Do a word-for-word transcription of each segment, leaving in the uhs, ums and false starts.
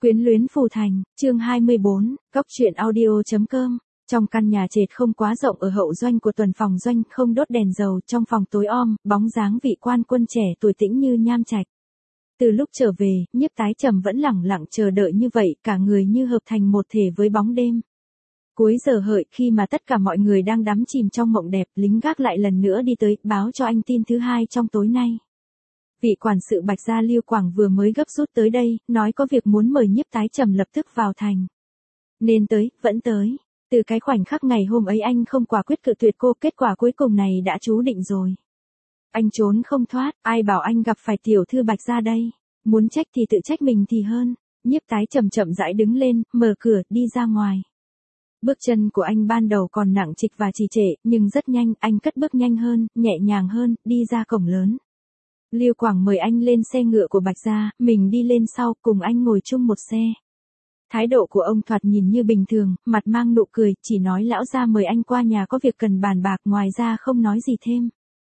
Quyến luyến phù thành, chương hai mươi bốn, cốc truyện audio.com. Trong căn nhà trệt không quá rộng ở hậu doanh của tuần phòng doanh, không đốt đèn dầu, trong phòng tối om, bóng dáng vị quan quân trẻ tuổi tĩnh như nham trạch. Từ lúc trở về, Nhiếp Tái Trầm vẫn lẳng lặng chờ đợi như vậy, cả người như hợp thành một thể với bóng đêm. Cuối giờ hợi, khi mà tất cả mọi người đang đắm chìm trong mộng đẹp, lính gác lại lần nữa đi tới, báo cho anh tin thứ hai trong tối nay. Vị quản sự Bạch gia Liêu Quảng vừa mới gấp rút tới đây, nói có việc muốn mời Nhiếp Tái Trầm lập tức vào thành. Nên tới, vẫn tới. Từ cái khoảnh khắc ngày hôm ấy anh không quả quyết cự tuyệt cô, kết quả cuối cùng này đã chú định rồi. Anh trốn không thoát, ai bảo anh gặp phải tiểu thư Bạch gia đây. Muốn trách thì tự trách mình thì hơn. Nhiếp Tái Trầm chậm rãi đứng lên, mở cửa, đi ra ngoài. Bước chân của anh ban đầu còn nặng trịch và trì trệ, nhưng rất nhanh, anh cất bước nhanh hơn, nhẹ nhàng hơn, đi ra cổng lớn. Liêu Quảng mời anh lên xe ngựa của Bạch gia, mình đi lên sau, cùng anh ngồi chung một xe. Thái độ của ông thoạt nhìn như bình thường, mặt mang nụ cười, chỉ nói lão gia mời anh qua nhà có việc cần bàn bạc, ngoài ra không nói gì thêm.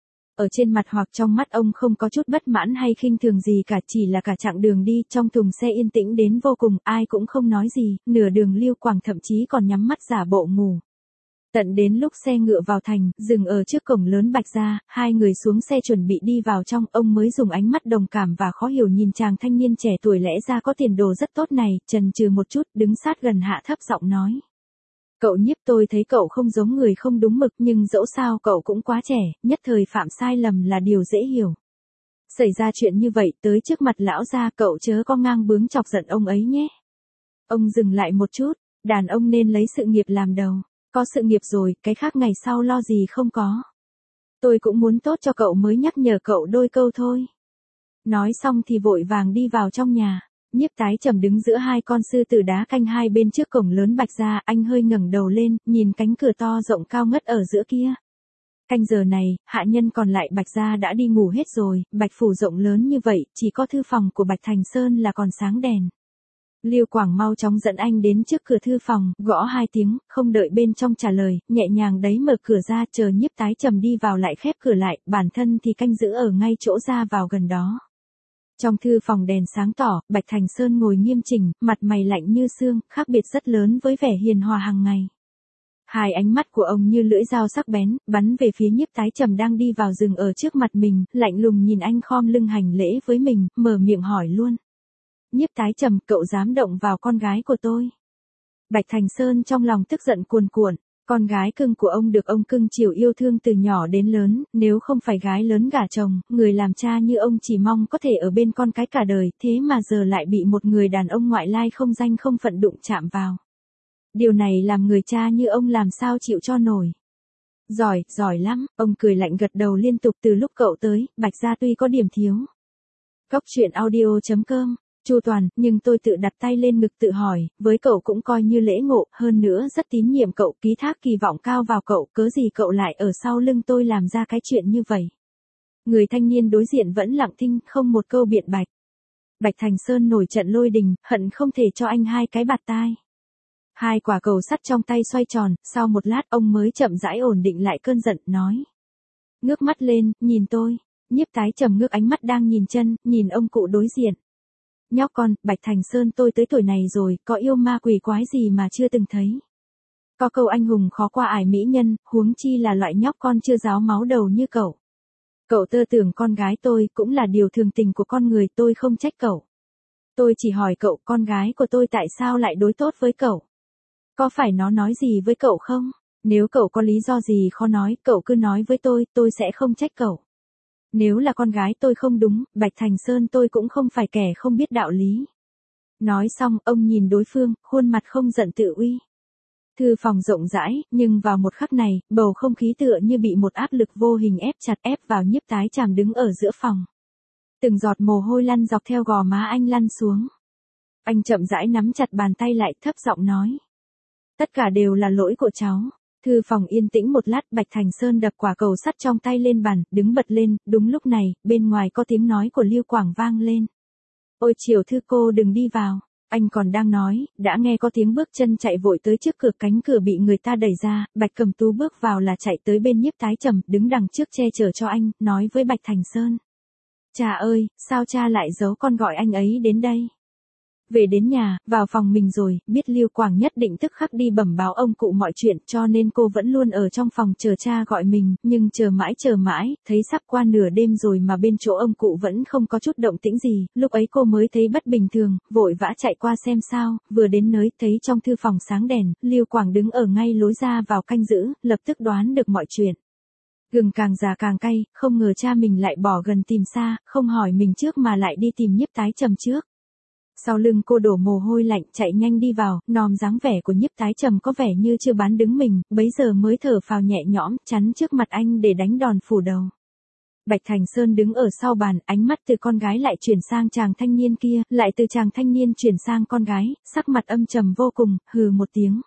Ở trên mặt hoặc trong mắt ông không có chút bất mãn hay khinh thường gì cả, chỉ là cả chặng đường đi, trong thùng xe yên tĩnh đến vô cùng, ai cũng không nói gì, nửa đường Liêu Quảng thậm chí còn nhắm mắt giả bộ ngủ. Tận đến lúc xe ngựa vào thành, dừng ở trước cổng lớn Bạch gia, hai người xuống xe chuẩn bị đi vào trong, ông mới dùng ánh mắt đồng cảm và khó hiểu nhìn chàng thanh niên trẻ tuổi lẽ ra có tiền đồ rất tốt này, chần chừ một chút, đứng sát gần hạ thấp giọng nói. Cậu Nhiếp, tôi thấy cậu không giống người không đúng mực, nhưng dẫu sao cậu cũng quá trẻ, nhất thời phạm sai lầm là điều dễ hiểu. Xảy ra chuyện như vậy, tới trước mặt lão gia cậu chớ có ngang bướng chọc giận ông ấy nhé. Ông dừng lại một chút, đàn ông nên lấy sự nghiệp làm đầu. Có sự nghiệp rồi, cái khác ngày sau lo gì không có. Tôi cũng muốn tốt cho cậu mới nhắc nhở cậu đôi câu thôi. Nói xong thì vội vàng đi vào trong nhà. Nhiếp Tái Trầm đứng giữa hai con sư tử đá canh hai bên trước cổng lớn Bạch gia, anh hơi ngẩng đầu lên, nhìn cánh cửa to rộng cao ngất ở giữa kia. Canh giờ này, hạ nhân còn lại Bạch gia đã đi ngủ hết rồi, Bạch phủ rộng lớn như vậy, chỉ có thư phòng của Bạch Thành Sơn là còn sáng đèn. Liêu Quảng mau chóng dẫn anh đến trước cửa thư phòng, gõ hai tiếng, không đợi bên trong trả lời, nhẹ nhàng đấy mở cửa ra, chờ Nhiếp Tái Trầm đi vào lại khép cửa lại, bản thân thì canh giữ ở ngay chỗ ra vào gần đó. Trong thư phòng đèn sáng tỏ, Bạch Thành Sơn ngồi nghiêm chỉnh, mặt mày lạnh như xương, khác biệt rất lớn với vẻ hiền hòa hàng ngày. Hai ánh mắt của ông như lưỡi dao sắc bén, bắn về phía Nhiếp Tái Trầm đang đi vào rừng ở trước mặt mình, lạnh lùng nhìn anh khom lưng hành lễ với mình, mở miệng hỏi luôn. Nhiếp Tái Trầm, cậu dám động vào con gái của tôi. Bạch Thành Sơn trong lòng tức giận cuồn cuộn, con gái cưng của ông được ông cưng chiều yêu thương từ nhỏ đến lớn, nếu không phải gái lớn gả chồng, người làm cha như ông chỉ mong có thể ở bên con cái cả đời, thế mà giờ lại bị một người đàn ông ngoại lai không danh không phận đụng chạm vào. Điều này làm người cha như ông làm sao chịu cho nổi. Giỏi, giỏi lắm, ông cười lạnh gật đầu liên tục. Từ lúc cậu tới, Bạch gia tuy có điểm thiếu. Cốc truyện audio.com. Chu toàn, nhưng tôi tự đặt tay lên ngực tự hỏi, với cậu cũng coi như lễ ngộ, hơn nữa rất tín nhiệm cậu, ký thác kỳ vọng cao vào cậu, cớ gì cậu lại ở sau lưng tôi làm ra cái chuyện như vậy. Người thanh niên đối diện vẫn lặng thinh, không một câu biện bạch. Bạch Thành Sơn nổi trận lôi đình, hận không thể cho anh hai cái bạt tai. Hai quả cầu sắt trong tay xoay tròn, sau một lát ông mới chậm rãi ổn định lại cơn giận, nói. Ngước mắt lên, nhìn tôi. Nhiếp Tái Trầm ngước ánh mắt đang nhìn chân, nhìn ông cụ đối diện. Nhóc con, Bạch Thành Sơn, tôi tới tuổi này rồi, có yêu ma quỷ quái gì mà chưa từng thấy. Có câu anh hùng khó qua ải mỹ nhân, huống chi là loại nhóc con chưa ráo máu đầu như cậu. Cậu tơ tưởng con gái tôi cũng là điều thường tình của con người, tôi không trách cậu. Tôi chỉ hỏi cậu, con gái của tôi tại sao lại đối tốt với cậu? Có phải nó nói gì với cậu không? Nếu cậu có lý do gì khó nói, cậu cứ nói với tôi, tôi sẽ không trách cậu. Nếu là con gái tôi không đúng, Bạch Thành Sơn tôi cũng không phải kẻ không biết đạo lý. Nói xong, ông nhìn đối phương, khuôn mặt không giận tự uy. Thư phòng rộng rãi, nhưng vào một khắc này, bầu không khí tựa như bị một áp lực vô hình ép chặt, ép vào Nhiếp Tái Trầm đứng ở giữa phòng. Từng giọt mồ hôi lăn dọc theo gò má anh lăn xuống. Anh chậm rãi nắm chặt bàn tay lại, thấp giọng nói. Tất cả đều là lỗi của cháu. Thư phòng yên tĩnh một lát, Bạch Thành Sơn đập quả cầu sắt trong tay lên bàn, đứng bật lên, đúng lúc này, bên ngoài có tiếng nói của Liêu Quảng vang lên. Ôi Triều thư cô đừng đi vào. Anh còn đang nói, đã nghe có tiếng bước chân chạy vội tới trước cửa, cánh cửa bị người ta đẩy ra, Bạch Cầm Tú bước vào là chạy tới bên Nhiếp Tái Trầm, đứng đằng trước che chở cho anh, nói với Bạch Thành Sơn. Cha ơi, sao cha lại giấu con gọi anh ấy đến đây? Về đến nhà, vào phòng mình rồi, biết Lưu Quảng nhất định tức khắc đi bẩm báo ông cụ mọi chuyện, cho nên cô vẫn luôn ở trong phòng chờ cha gọi mình, nhưng chờ mãi chờ mãi, thấy sắp qua nửa đêm rồi mà bên chỗ ông cụ vẫn không có chút động tĩnh gì, lúc ấy cô mới thấy bất bình thường, vội vã chạy qua xem sao, vừa đến nơi, thấy trong thư phòng sáng đèn, Lưu Quảng đứng ở ngay lối ra vào canh giữ, lập tức đoán được mọi chuyện. Gừng càng già càng cay, không ngờ cha mình lại bỏ gần tìm xa, không hỏi mình trước mà lại đi tìm Nhiếp Tái Trầm trước. Sau lưng cô đổ mồ hôi lạnh, chạy nhanh đi vào, nòm dáng vẻ của Nhiếp Tái Trầm có vẻ như chưa bán đứng mình, bấy giờ mới thở phào nhẹ nhõm, chắn trước mặt anh để đánh đòn phủ đầu. Bạch Thành Sơn đứng ở sau bàn, ánh mắt từ con gái lại chuyển sang chàng thanh niên kia, lại từ chàng thanh niên chuyển sang con gái, sắc mặt âm trầm vô cùng, hừ một tiếng.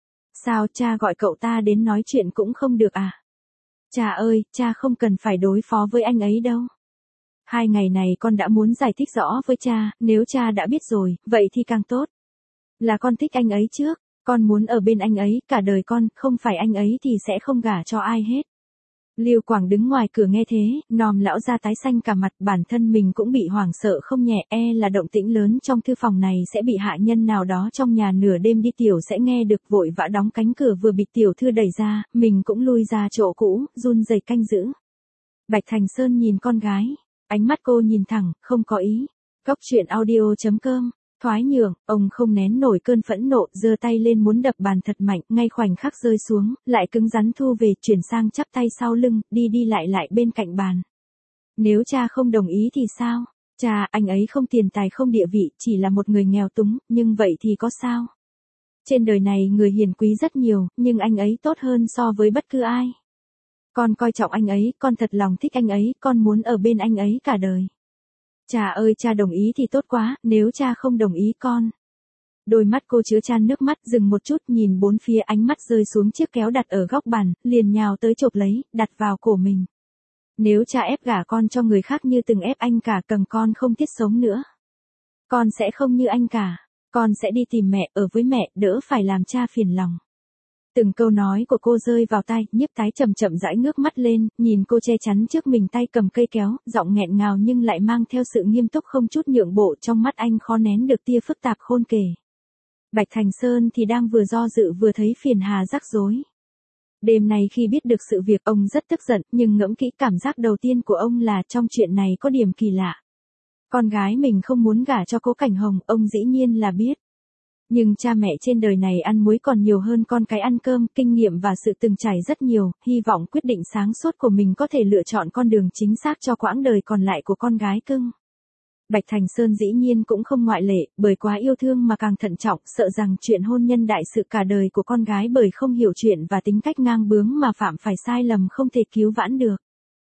Sao cha gọi cậu ta đến nói chuyện cũng không được à? Cha ơi, cha không cần phải đối phó với anh ấy đâu. Hai ngày này con đã muốn giải thích rõ với cha, nếu cha đã biết rồi, vậy thì càng tốt. Là con thích anh ấy trước, con muốn ở bên anh ấy cả đời con, không phải anh ấy thì sẽ không gả cho ai hết. Lưu Quảng đứng ngoài cửa nghe thế, nòm lão ra tái xanh cả mặt, bản thân mình cũng bị hoảng sợ không nhẹ, e là động tĩnh lớn trong thư phòng này sẽ bị hạ nhân nào đó trong nhà nửa đêm đi tiểu sẽ nghe được, vội vã đóng cánh cửa vừa bị tiểu thư đẩy ra, mình cũng lui ra chỗ cũ, run rẩy canh giữ. Bạch Thành Sơn nhìn con gái, ánh mắt cô nhìn thẳng, không có ý. Góc truyện audio chấm com. Thoái nhượng, ông không nén nổi cơn phẫn nộ, giơ tay lên muốn đập bàn thật mạnh, ngay khoảnh khắc rơi xuống, lại cứng rắn thu về, chuyển sang chắp tay sau lưng, đi đi lại lại bên cạnh bàn. Nếu cha không đồng ý thì sao? Cha, anh ấy không tiền tài không địa vị, chỉ là một người nghèo túng, nhưng vậy thì có sao? Trên đời này người hiền quý rất nhiều, nhưng anh ấy tốt hơn so với bất cứ ai. Con coi trọng anh ấy, con thật lòng thích anh ấy, con muốn ở bên anh ấy cả đời. Cha ơi, cha đồng ý thì tốt quá, nếu cha không đồng ý con. Đôi mắt cô chứa chan nước mắt, dừng một chút, nhìn bốn phía, ánh mắt rơi xuống chiếc kéo đặt ở góc bàn, liền nhào tới chộp lấy, đặt vào cổ mình. Nếu cha ép gả con cho người khác như từng ép anh cả, cầm con không thiết sống nữa. Con sẽ không như anh cả, con sẽ đi tìm mẹ, ở với mẹ, đỡ phải làm cha phiền lòng. Từng câu nói của cô rơi vào tai, Nhiếp Tái chậm chậm rãi ngước mắt lên, nhìn cô che chắn trước mình tay cầm cây kéo, giọng nghẹn ngào nhưng lại mang theo sự nghiêm túc không chút nhượng bộ, trong mắt anh khó nén được tia phức tạp khôn kể. Bạch Thành Sơn thì đang vừa do dự vừa thấy phiền hà rắc rối. Đêm nay khi biết được sự việc ông rất tức giận, nhưng ngẫm kỹ cảm giác đầu tiên của ông là trong chuyện này có điểm kỳ lạ. Con gái mình không muốn gả cho Cố Cảnh Hồng, ông dĩ nhiên là biết. Nhưng cha mẹ trên đời này ăn muối còn nhiều hơn con cái ăn cơm, kinh nghiệm và sự từng trải rất nhiều, hy vọng quyết định sáng suốt của mình có thể lựa chọn con đường chính xác cho quãng đời còn lại của con gái cưng. Bạch Thành Sơn dĩ nhiên cũng không ngoại lệ, bởi quá yêu thương mà càng thận trọng, sợ rằng chuyện hôn nhân đại sự cả đời của con gái bởi không hiểu chuyện và tính cách ngang bướng mà phạm phải sai lầm không thể cứu vãn được.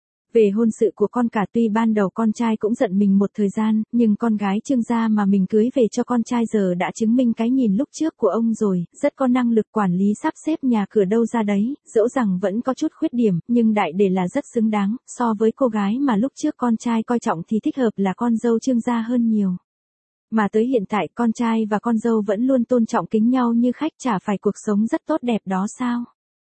Về hôn sự của con cả, tuy ban đầu con trai cũng giận mình một thời gian, nhưng con gái Trương gia mà mình cưới về cho con trai giờ đã chứng minh cái nhìn lúc trước của ông rồi, rất có năng lực quản lý sắp xếp nhà cửa đâu ra đấy, dẫu rằng vẫn có chút khuyết điểm, nhưng đại để là rất xứng đáng, so với cô gái mà lúc trước con trai coi trọng thì thích hợp là con dâu Trương gia hơn nhiều. Mà tới hiện tại con trai và con dâu vẫn luôn tôn trọng kính nhau như khách, chả phải cuộc sống rất tốt đẹp đó sao?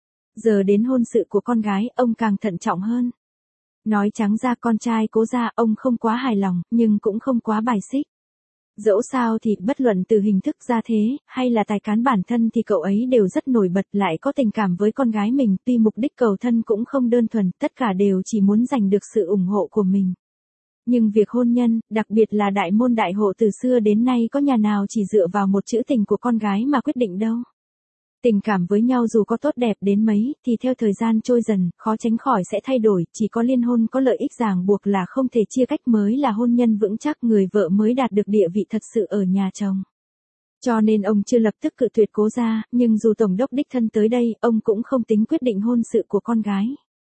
Giờ đến hôn sự của con gái, ông càng thận trọng hơn. Nói trắng ra con trai Cố gia ông không quá hài lòng, nhưng cũng không quá bài xích. Dẫu sao thì bất luận từ hình thức gia thế, hay là tài cán bản thân thì cậu ấy đều rất nổi bật, lại có tình cảm với con gái mình, tuy mục đích cầu thân cũng không đơn thuần, tất cả đều chỉ muốn giành được sự ủng hộ của mình. Nhưng việc hôn nhân, đặc biệt là đại môn đại hộ từ xưa đến nay có nhà nào chỉ dựa vào một chữ tình của con gái mà quyết định đâu. Tình cảm với nhau dù có tốt đẹp đến mấy, thì theo thời gian trôi dần, khó tránh khỏi sẽ thay đổi, chỉ có liên hôn có lợi ích ràng buộc là không thể chia cách mới là hôn nhân vững chắc, người vợ mới đạt được địa vị thật sự ở nhà chồng. Cho nên ông chưa lập tức cự tuyệt Cố gia, nhưng dù tổng đốc đích thân tới đây, ông cũng không tính quyết định hôn sự của con gái.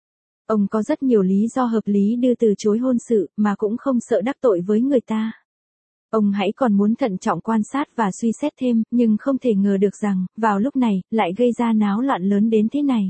Ông có rất nhiều lý do hợp lý đưa từ chối hôn sự, mà cũng không sợ đắc tội với người ta. Ông hãy còn muốn thận trọng quan sát và suy xét thêm, nhưng không thể ngờ được rằng, vào lúc này, lại gây ra náo loạn lớn đến thế này.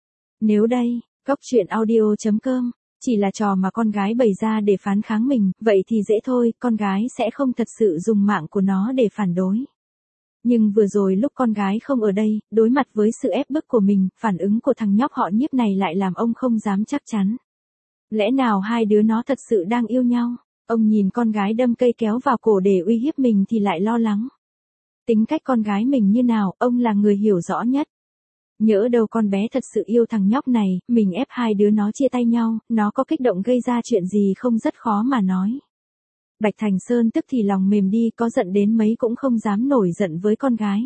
Nếu đây, góc truyện audio chấm com, chỉ là trò mà con gái bày ra để phán kháng mình, vậy thì dễ thôi, con gái sẽ không thật sự dùng mạng của nó để phản đối. Nhưng vừa rồi lúc con gái không ở đây, đối mặt với sự ép bức của mình, phản ứng của thằng nhóc họ Nhiếp này lại làm ông không dám chắc chắn. Lẽ nào hai đứa nó thật sự đang yêu nhau? Ông nhìn con gái đâm cây kéo vào cổ để uy hiếp mình thì lại lo lắng. Tính cách con gái mình như nào, ông là người hiểu rõ nhất. Nhỡ đâu con bé thật sự yêu thằng nhóc này, mình ép hai đứa nó chia tay nhau, nó có kích động gây ra chuyện gì không rất khó mà nói. Bạch Thành Sơn tức thì lòng mềm đi, có giận đến mấy cũng không dám nổi giận với con gái.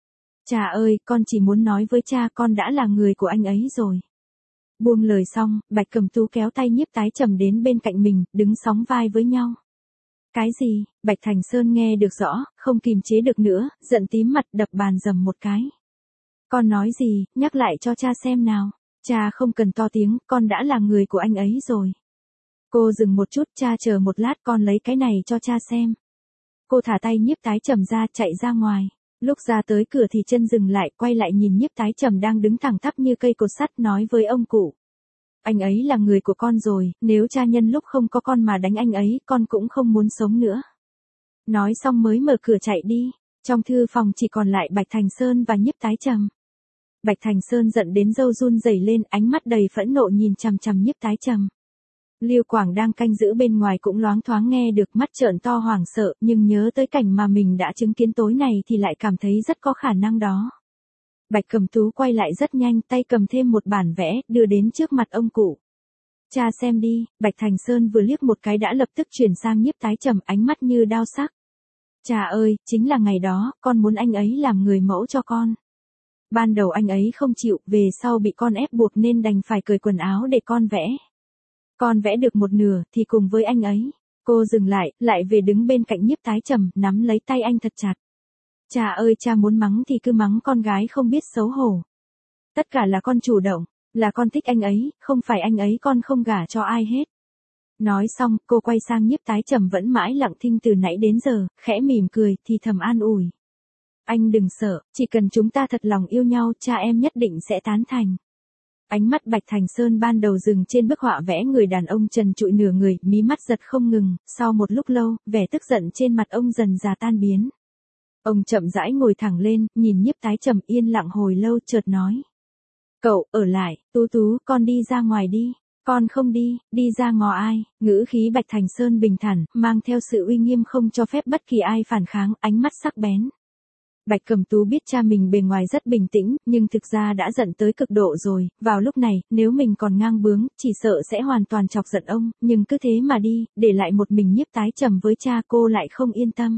Cha ơi, con chỉ muốn nói với cha con đã là người của anh ấy rồi. Buông lời xong, Bạch Cẩm Tú kéo tay Nhiếp Tái Trầm đến bên cạnh mình, đứng sóng vai với nhau. Cái gì? Bạch Thành Sơn nghe được rõ, không kìm chế được nữa, giận tím mặt đập bàn dầm một cái. Con nói gì, nhắc lại cho cha xem nào. Cha không cần to tiếng, con đã là người của anh ấy rồi. Cô dừng một chút, cha chờ một lát con lấy cái này cho cha xem. Cô thả tay Nhiếp Tái Trầm ra, chạy ra ngoài. Lúc ra tới cửa thì chân dừng lại, quay lại nhìn Nhiếp Tái Trầm đang đứng thẳng tắp như cây cột sắt, nói với ông cụ. Anh ấy là người của con rồi, nếu cha nhân lúc không có con mà đánh anh ấy, con cũng không muốn sống nữa. Nói xong mới mở cửa chạy đi. Trong thư phòng chỉ còn lại Bạch Thành Sơn và Nhiếp Tái Trầm. Bạch Thành Sơn giận đến râu run rẩy lên, ánh mắt đầy phẫn nộ nhìn chằm chằm Nhiếp Tái Trầm. Lưu Quảng đang canh giữ bên ngoài cũng loáng thoáng nghe được, mắt trợn to hoảng sợ, nhưng nhớ tới cảnh mà mình đã chứng kiến tối này thì lại cảm thấy rất có khả năng đó. Bạch Cẩm Tú quay lại rất nhanh, tay cầm thêm một bản vẽ, đưa đến trước mặt ông cụ. Cha xem đi. Bạch Thành Sơn vừa liếc một cái đã lập tức chuyển sang Nhiếp Tái Trầm, ánh mắt như đao sắc. Cha ơi, chính là ngày đó, con muốn anh ấy làm người mẫu cho con. Ban đầu anh ấy không chịu, về sau bị con ép buộc nên đành phải cởi quần áo để con vẽ. Con vẽ được một nửa, thì cùng với anh ấy. Cô dừng lại, lại về đứng bên cạnh Nhiếp Tái Trầm, nắm lấy tay anh thật chặt. Cha ơi, cha muốn mắng thì cứ mắng, con gái không biết xấu hổ. Tất cả là con chủ động, là con thích anh ấy, không phải anh ấy con không gả cho ai hết. Nói xong, cô quay sang Nhiếp Tái Trầm vẫn mãi lặng thinh từ nãy đến giờ, khẽ mỉm cười, thì thầm an ủi. Anh đừng sợ, chỉ cần chúng ta thật lòng yêu nhau, cha em nhất định sẽ tán thành. Ánh mắt Bạch Thành Sơn ban đầu dừng trên bức họa vẽ người đàn ông trần trụi nửa người, mí mắt giật không ngừng, sau một lúc lâu, vẻ tức giận trên mặt ông dần già tan biến. Ông chậm rãi ngồi thẳng lên, nhìn Nhiếp Tái Trầm yên lặng hồi lâu, chợt nói. Cậu, ở lại, Tú Tú, con đi ra ngoài đi. Con không đi, đi ra ngó ai. Ngữ khí Bạch Thành Sơn bình thản, mang theo sự uy nghiêm không cho phép bất kỳ ai phản kháng, ánh mắt sắc bén. Bạch Cẩm Tú biết cha mình bề ngoài rất bình tĩnh, nhưng thực ra đã giận tới cực độ rồi, vào lúc này, nếu mình còn ngang bướng, chỉ sợ sẽ hoàn toàn chọc giận ông, nhưng cứ thế mà đi, để lại một mình Nhiếp Tái Trầm với cha, cô lại không yên tâm.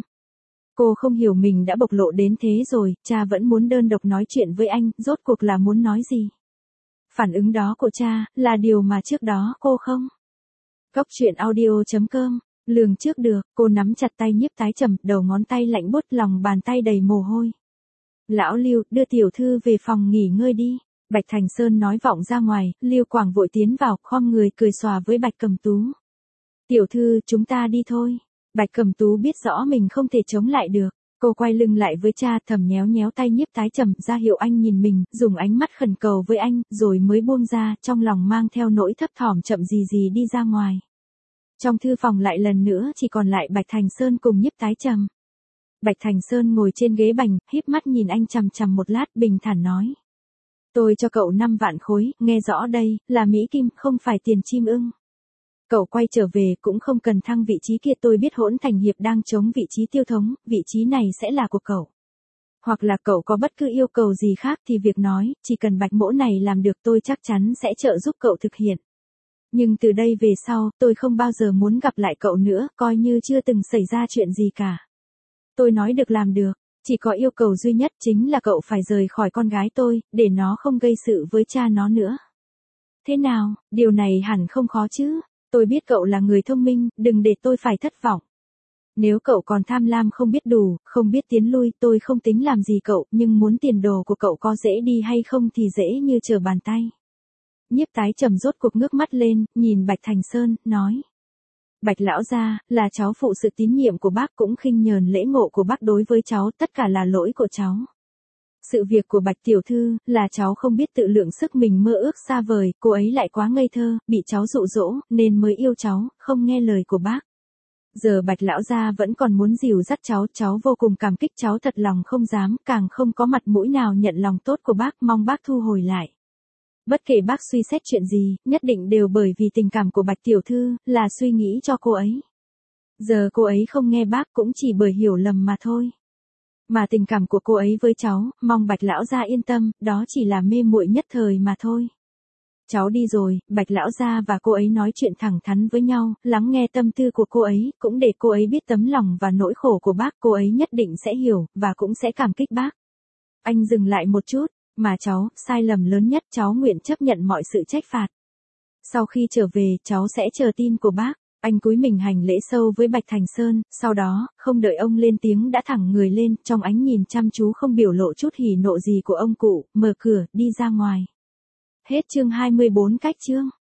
Cô không hiểu mình đã bộc lộ đến thế rồi, cha vẫn muốn đơn độc nói chuyện với anh, rốt cuộc là muốn nói gì? Phản ứng đó của cha, là điều mà trước đó cô không. Góc truyện audio chấm com, lường trước được, cô nắm chặt tay Nhiếp Tái Trầm, đầu ngón tay lạnh buốt, lòng bàn tay đầy mồ hôi. Lão Lưu, đưa tiểu thư về phòng nghỉ ngơi đi. Bạch Thành Sơn nói vọng ra ngoài, Lưu Quảng vội tiến vào, khom người cười xòa với Bạch Cẩm Tú. Tiểu thư, chúng ta đi thôi. Bạch Cẩm Tú biết rõ mình không thể chống lại được. Cô quay lưng lại với cha, thầm nhéo nhéo tay Nhiếp Tái Trầm, ra hiệu anh nhìn mình, dùng ánh mắt khẩn cầu với anh, rồi mới buông ra, trong lòng mang theo nỗi thấp thỏm, chậm gì gì đi ra ngoài. Trong thư phòng lại lần nữa chỉ còn lại Bạch Thành Sơn cùng Nhiếp Tái Trầm. Bạch Thành Sơn ngồi trên ghế bành, híp mắt nhìn anh chằm chằm một lát, bình thản nói. Tôi cho cậu năm vạn khối, nghe rõ đây, là Mỹ Kim, không phải tiền chim ưng. Cậu quay trở về cũng không cần thăng vị trí kia, tôi biết Hỗn Thành Hiệp đang chống vị trí tiêu thống, vị trí này sẽ là của cậu. Hoặc là cậu có bất cứ yêu cầu gì khác thì việc nói, chỉ cần Bạch mỗ này làm được tôi chắc chắn sẽ trợ giúp cậu thực hiện. Nhưng từ đây về sau, tôi không bao giờ muốn gặp lại cậu nữa, coi như chưa từng xảy ra chuyện gì cả. Tôi nói được làm được, chỉ có yêu cầu duy nhất chính là cậu phải rời khỏi con gái tôi, để nó không gây sự với cha nó nữa. Thế nào, điều này hẳn không khó chứ? Tôi biết cậu là người thông minh, đừng để tôi phải thất vọng. Nếu cậu còn tham lam không biết đủ, không biết tiến lui, tôi không tính làm gì cậu, nhưng muốn tiền đồ của cậu có dễ đi hay không thì dễ như trở bàn tay. Nhiếp Tái Trầm rốt cuộc ngước mắt lên, nhìn Bạch Thành Sơn, nói. Bạch lão gia, là cháu phụ sự tín nhiệm của bác, cũng khinh nhờn lễ ngộ của bác đối với cháu, tất cả là lỗi của cháu. Sự việc của Bạch tiểu thư, là cháu không biết tự lượng sức mình, mơ ước xa vời, cô ấy lại quá ngây thơ, bị cháu dụ dỗ, nên mới yêu cháu, không nghe lời của bác. Giờ Bạch lão gia vẫn còn muốn dìu dắt cháu, cháu vô cùng cảm kích, cháu thật lòng không dám, càng không có mặt mũi nào nhận lòng tốt của bác, mong bác thu hồi lại. Bất kể bác suy xét chuyện gì, nhất định đều bởi vì tình cảm của Bạch tiểu thư, là suy nghĩ cho cô ấy. Giờ cô ấy không nghe bác cũng chỉ bởi hiểu lầm mà thôi. Mà tình cảm của cô ấy với cháu, mong Bạch lão gia yên tâm, đó chỉ là mê muội nhất thời mà thôi. Cháu đi rồi, Bạch lão gia và cô ấy nói chuyện thẳng thắn với nhau, lắng nghe tâm tư của cô ấy, cũng để cô ấy biết tấm lòng và nỗi khổ của bác, cô ấy nhất định sẽ hiểu, và cũng sẽ cảm kích bác. Anh dừng lại một chút, mà cháu, sai lầm lớn nhất cháu nguyện chấp nhận mọi sự trách phạt. Sau khi trở về, cháu sẽ chờ tin của bác. Anh cúi mình hành lễ sâu với Bạch Thành Sơn, sau đó, không đợi ông lên tiếng đã thẳng người lên, trong ánh nhìn chăm chú không biểu lộ chút hỉ nộ gì của ông cụ, mở cửa, đi ra ngoài. Hết chương hai mươi bốn cách chương.